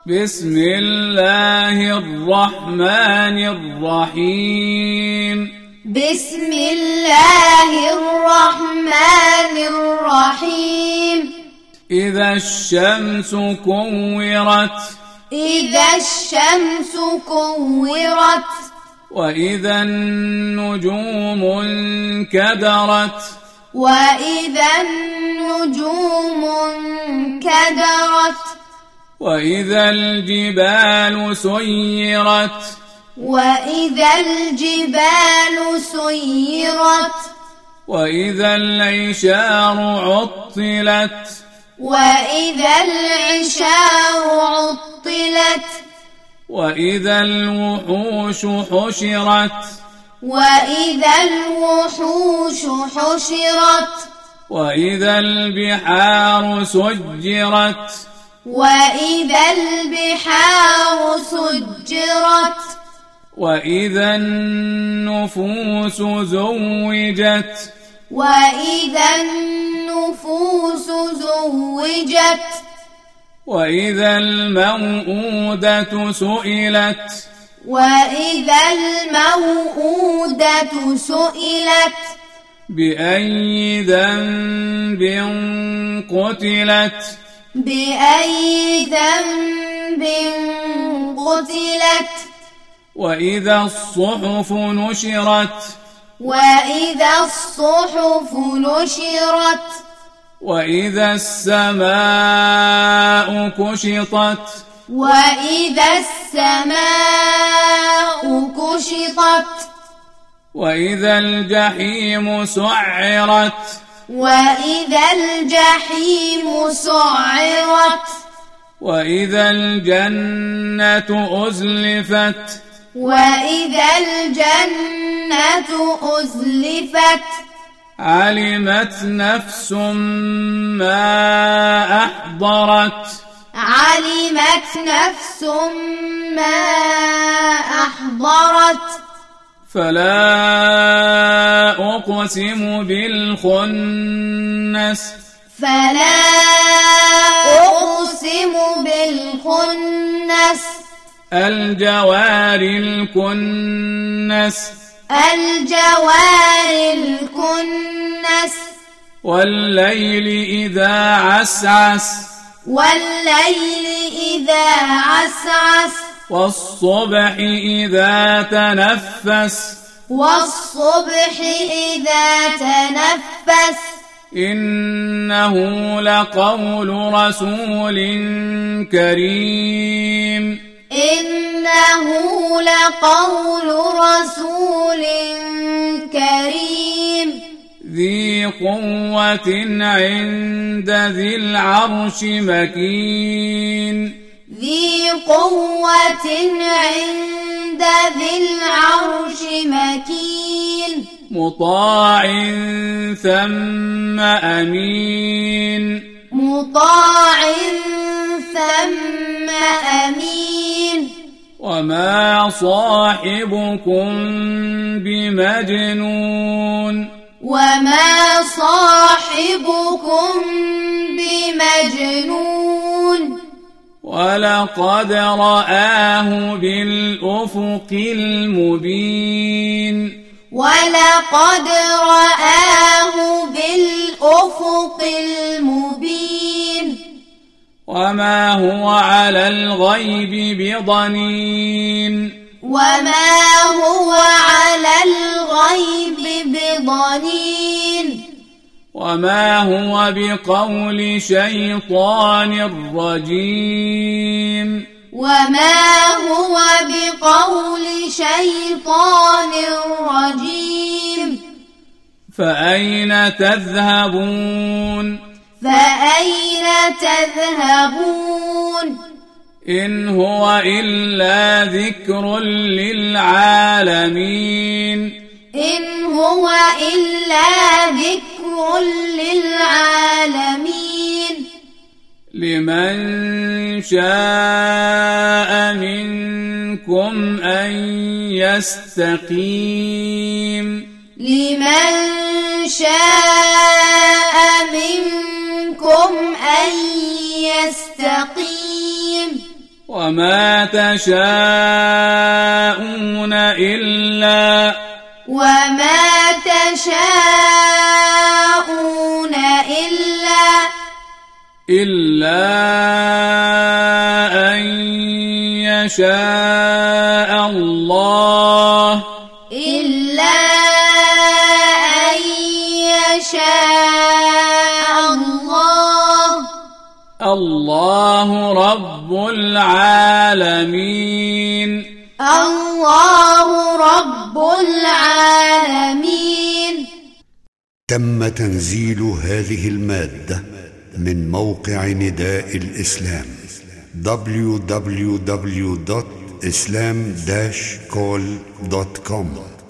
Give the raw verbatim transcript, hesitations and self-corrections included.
بسم الله الرحمن الرحيم بسم الله الرحمن الرحيم إذا الشمس كورت إذا الشمس كورت وإذا النجوم انكدرت وإذا النجوم انكدرت وإذا الجبال سيرت وإذا الجبال سيرت وإذا العشار عطلت وإذا العشار عطلت وإذا الوحوش حشرت وإذا الوحوش حشرت وإذا البحار سجرت وإذا البحار سجرت وإذا النفوس زوجت وإذا النفوس زوجت وإذا الموءودة سئلت وإذا الموءودة سئلت بأي ذنب قتلت بأي ذنب قتلت وإذا الصحف نشرت وإذا الصحف نشرت وإذا السماء كشطت وإذا السماء كشطت وإذا الجحيم سعرت وإذا الجحيم سعرت وإذا الجنة أزلفت وإذا الجنة أزلفت علمت نفس ما أحضرت علمت نفس ما أحضرت فلا أقسم بالخنس فلا أقسم بالخنس الجوار الكنس الجوار الكنس والليل إذا عسعس والليل إذا عسعس والصبح إذا تنفس والصبح إذا تنفس إنه لقول رسول كريم إنه لقول رسول كريم ذي قوة عند ذي العرش مكين ذي قوة عند ذي العرش مكين مطاع ثم أمين مطاع ثم أمين وما صاحبكم بمجنون وما صاحبكم بمجنون ولقد رآه بالأفق المبين ولقد رآه بالأفق المبين وما هو على الغيب بضنين وما هو على الغيب بضنين وما هو بقول شيطان رجيم وما هو بقول شيطان رجيم فأين تذهبون فأين تذهبون إن هو إلا ذكر للعالمين إن هو إلا ذكر للعالمين لمن شاء منكم أن يستقيم لمن شاء منكم أن يستقيم وما تشاءون إلا وما تشاءون إلا إلا أن يشاء الله إلا أن يشاء الله الله رب العالمين الله رب العالمين. تم تنزيل هذه المادة من موقع نداء الإسلام دبليو دبليو دبليو دوت إسلام داش كول دوت كوم.